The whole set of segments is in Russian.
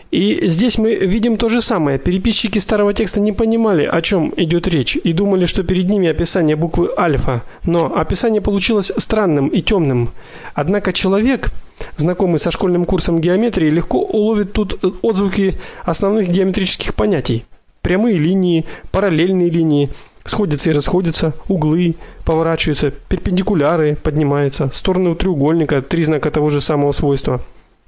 И здесь мы видим то же самое. Переписчики старого текста не понимали, о чем идет речь, и думали, что перед ними описание буквы альфа, но описание получилось странным и темным. Однако человек, знакомый со школьным курсом геометрии, легко уловит тут отзвуки основных геометрических понятий. Прямые линии, параллельные линии, сходятся и расходятся, углы поворачиваются, перпендикуляры поднимаются, стороны у треугольника, три знака того же самого свойства.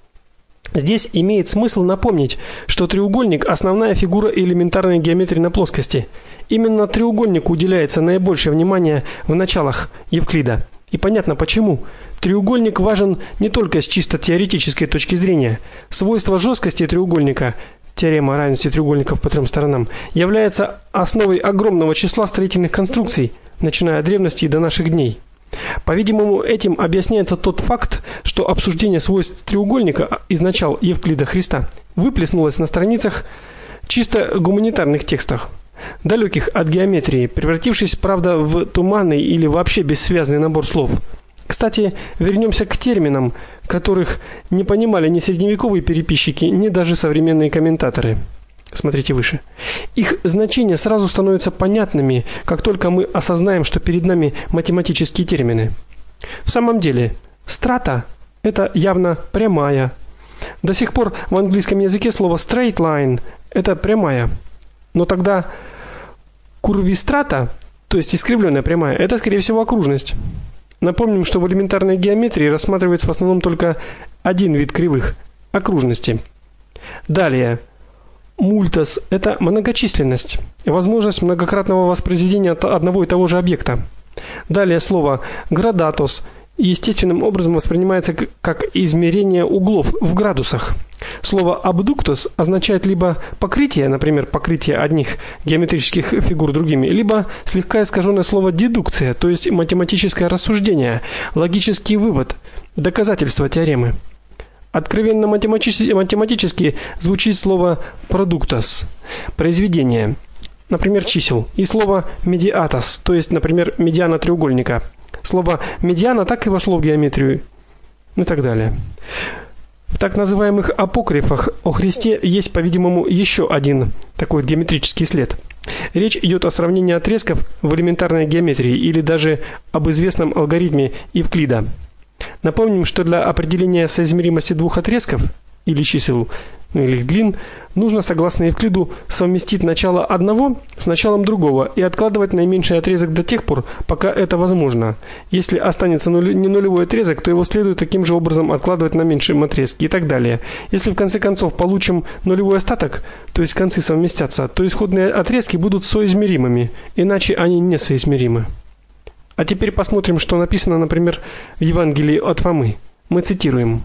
Здесь имеет смысл напомнить, что треугольник основная фигура элементарной геометрии на плоскости. Именно треугольнику уделяется наибольшее внимание в началах Евклида. И понятно почему. Треугольник важен не только с чисто теоретической точки зрения. Свойство жесткости треугольника, теорема о равенстве треугольников по трем сторонам, является основой огромного числа строительных конструкций, начиная от древности и до наших дней. По-видимому, этим объясняется тот факт, что обсуждение свойств треугольника из начал Евклида Христа выплеснулось на страницах чисто гуманитарных текстов, далеких от геометрии, превратившись, правда, в туманный или вообще бессвязный набор слов. Кстати, вернемся к терминам, которых не понимали ни средневековые переписчики, ни даже современные комментаторы. Смотрите выше. Их значения сразу становятся понятными, как только мы осознаем, что перед нами математические термины. В самом деле, страта это явно прямая. До сих пор в английском языке слово straight line это прямая. Но тогда курвистрата, то есть искривленная прямая, это скорее всего окружность. Напомним, что в элементарной геометрии рассматривается в основном только один вид кривых окружности. Далее мультас это многочисленность, возможность многократного воспроизведения одного и того же объекта. Далее слово градатус естественным образом воспринимается как измерение углов в градусах. Слово абдуктус означает либо покрытие, например, покрытие одних геометрических фигур другими, либо слегка искаженное слово дедукция, то есть математическое рассуждение, логический вывод, доказательство теоремы. Откровенно математически звучит слово продуктас, произведение, например, чисел, и слово медиатас, то есть, например, медиана треугольника. Слово медиана так и вошло в геометрию, и так далее. В так называемых апокрифах о Христе есть, по-видимому, еще один такой геометрический след. Речь идет о сравнении отрезков в элементарной геометрии или даже об известном алгоритме Евклида. Напомним, что для определения соизмеримости двух отрезков или чисел, или их длин, нужно, согласно Евклиду, совместить начало одного с началом другого и откладывать наименьший отрезок до тех пор, пока это возможно. Если останется не нулевой отрезок, то его следует таким же образом откладывать на меньшем отрезке и так далее. Если в конце концов получим нулевой остаток, то есть концы совместятся, то исходные отрезки будут соизмеримыми, иначе они не соизмеримы. А теперь посмотрим, что написано, например, в Евангелии от Фомы. Мы цитируем: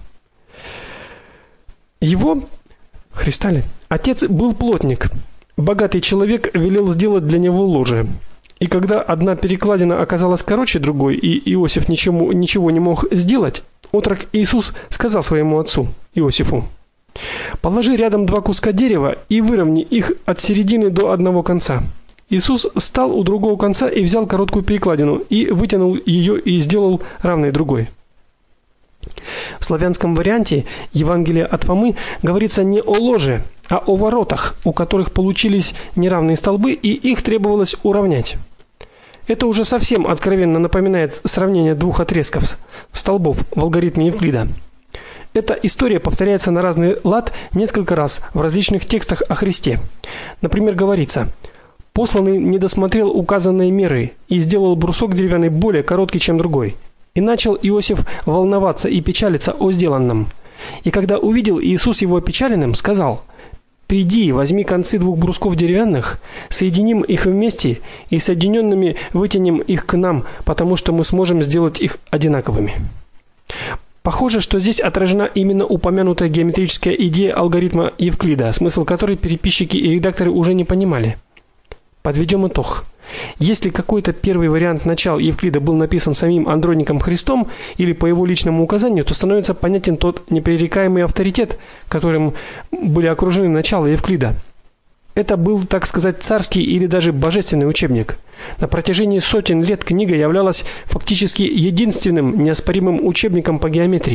Его, Христа ли, отец был плотник. Богатый человек велел сделать для него ложе. И когда одна перекладина оказалась короче другой, и Иосиф ничего не мог сделать, отрок Иисус сказал своему отцу Иосифу: «Положи рядом два куска дерева и выровняй их от середины до одного конца». Иисус стал у другого конца и взял короткую перекладину и вытянул ее и сделал равной другой. В славянском варианте Евангелия от Фомы говорится не о ложе, а о воротах, у которых получились неравные столбы, и их требовалось уравнять. Это уже совсем откровенно напоминает сравнение двух отрезков столбов в алгоритме Евклида. Эта история повторяется на разный лад несколько раз в различных текстах о Христе. Например, говорится: «Посланный не досмотрел указанной меры и сделал брусок деревянный более короткий, чем другой». И начал Иосиф волноваться и печалиться о сделанном. И когда увидел Иисус его опечаленным, сказал: «Приди, возьми концы двух брусков деревянных, соединим их вместе и соединенными вытянем их к нам, потому что мы сможем сделать их одинаковыми». Похоже, что здесь отражена именно упомянутая геометрическая идея алгоритма Евклида, смысл которой переписчики и редакторы уже не понимали. Подведем итог. Если какой-то первый вариант начал Евклида был написан самим Андроником Христом или по его личному указанию, то становится понятен тот непререкаемый авторитет, которым были окружены начала Евклида. Это был, так сказать, царский или даже божественный учебник. На протяжении сотен лет книга являлась фактически единственным неоспоримым учебником по геометрии.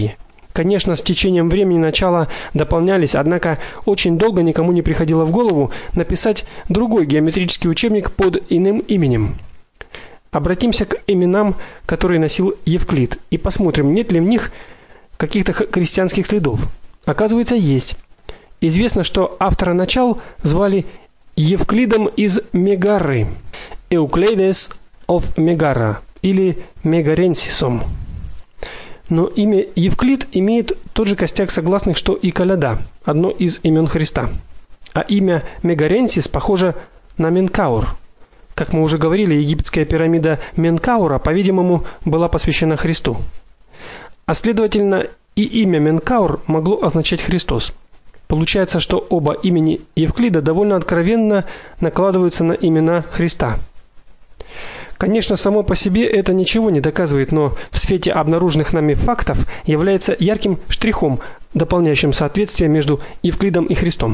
Конечно, с течением времени начала дополнялись, однако очень долго никому не приходило в голову написать другой геометрический учебник под иным именем. Обратимся к именам, которые носил Евклид, и посмотрим, нет ли в них каких-то христианских следов. Оказывается, есть. Известно, что автора начал звали Евклидом из Мегары, Euclides of Megara или Megarensis. Но имя Евклид имеет тот же костяк согласных, что и Коляда, одно из имен Христа. А имя Мегаренсис похоже на Менкаур. Как мы уже говорили, египетская пирамида Менкаура, по-видимому, была посвящена Христу. А следовательно, и имя Менкаур могло означать Христос. Получается, что оба имени Евклида довольно откровенно накладываются на имена Христа. Конечно, само по себе это ничего не доказывает, но в свете обнаруженных нами фактов является ярким штрихом, дополняющим соответствие между Евклидом и Христом.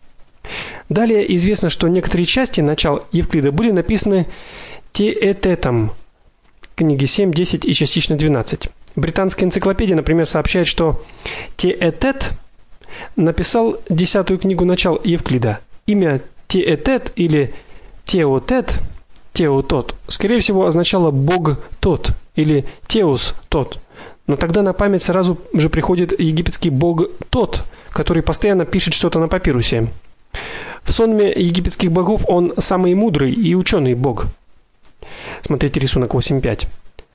Далее известно, что некоторые части начал Евклида были написаны Теэтетом, книги 7, 10 и частично 12. Британская энциклопедия, например, сообщает, что Теэтет написал 10-ю книгу начал Евклида. Имя Теэтет или Теотет, Теотот, скорее всего, означало Бог тот или Теос тот. Но тогда на память сразу же приходит египетский бог Тот, который постоянно пишет что-то на папирусе. В сонме египетских богов он самый мудрый и ученый бог. Смотрите рисунок 8.5.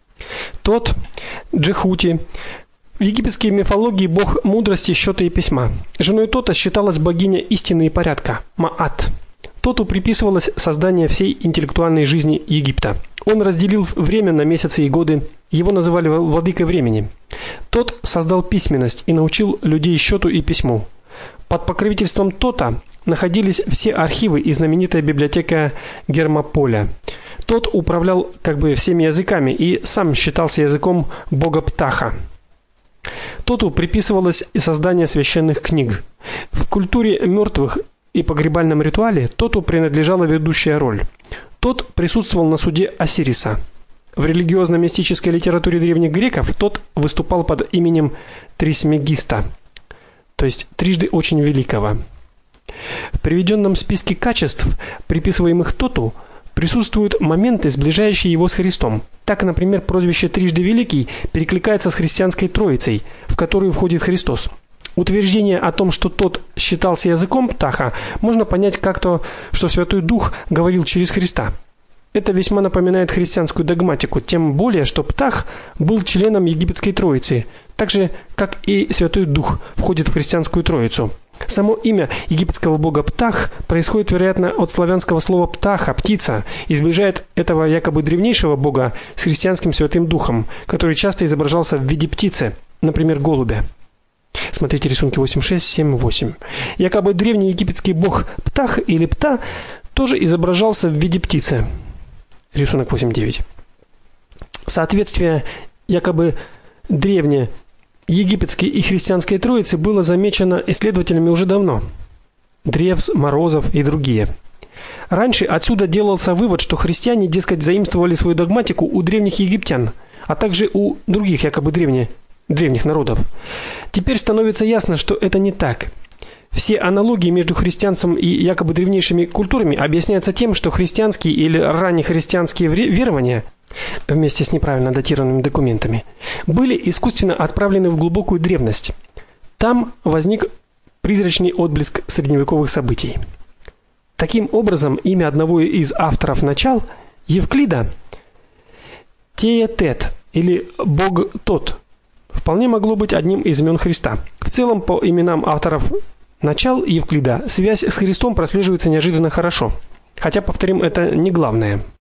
Тот, Джехути, в египетской мифологии бог мудрости, счета и письма. Женой Тота считалась богиня истины и порядка, Маат. Тоту приписывалось создание всей интеллектуальной жизни Египта. Он разделил время на месяцы и годы, его называли владыкой времени. Тот создал письменность и научил людей счету и письму. Под покровительством Тота находились все архивы и знаменитая библиотека Гермополя. Тот управлял всеми языками и сам считался языком бога Птаха. Тоту приписывалось и создание священных книг. В культуре мертвых и погребальном ритуале Тоту принадлежала ведущая роль. Тот присутствовал на суде Осириса. В религиозно-мистической литературе древних греков Тот выступал под именем Трисмегиста, то есть трижды очень великого. В приведенном списке качеств, приписываемых Тоту, присутствуют моменты, сближающие его с Христом. Так, например, прозвище Трижды Великий перекликается с христианской Троицей, в которую входит Христос. Утверждение о том, что Тот считался языком Птаха, можно понять как-то, что Святой Дух говорил через Христа. Это весьма напоминает христианскую догматику, тем более, что Птах был членом египетской Троицы, так же, как и Святой Дух входит в христианскую Троицу. Само имя египетского бога Птах происходит, вероятно, от славянского слова птаха, птица, и сближает этого якобы древнейшего бога с христианским Святым Духом, который часто изображался в виде птицы, например, голубя. Смотрите рисунки 8.6, 7.8. Якобы древний египетский бог Птах или Пта тоже изображался в виде птицы. Рисунок 8.9. Соответствие якобы древней египетской и христианской Троицы было замечено исследователями уже давно. Древс, Морозов и другие. Раньше отсюда делался вывод, что христиане, дескать, заимствовали свою догматику у древних египтян, а также у других якобы древних народов. Теперь становится ясно, что это не так. Все аналогии между христианством и якобы древнейшими культурами объясняются тем, что христианские или раннехристианские верования вместе с неправильно датированными документами были искусственно отправлены в глубокую древность. Там возник призрачный отблеск средневековых событий. Таким образом, имя одного из авторов начал, Евклида, Теэтет или Бог тот, вполне могло быть одним из имен Христа. В целом, по именам авторов начал Евклида связь с Христом прослеживается неожиданно хорошо. Хотя, повторим, это не главное.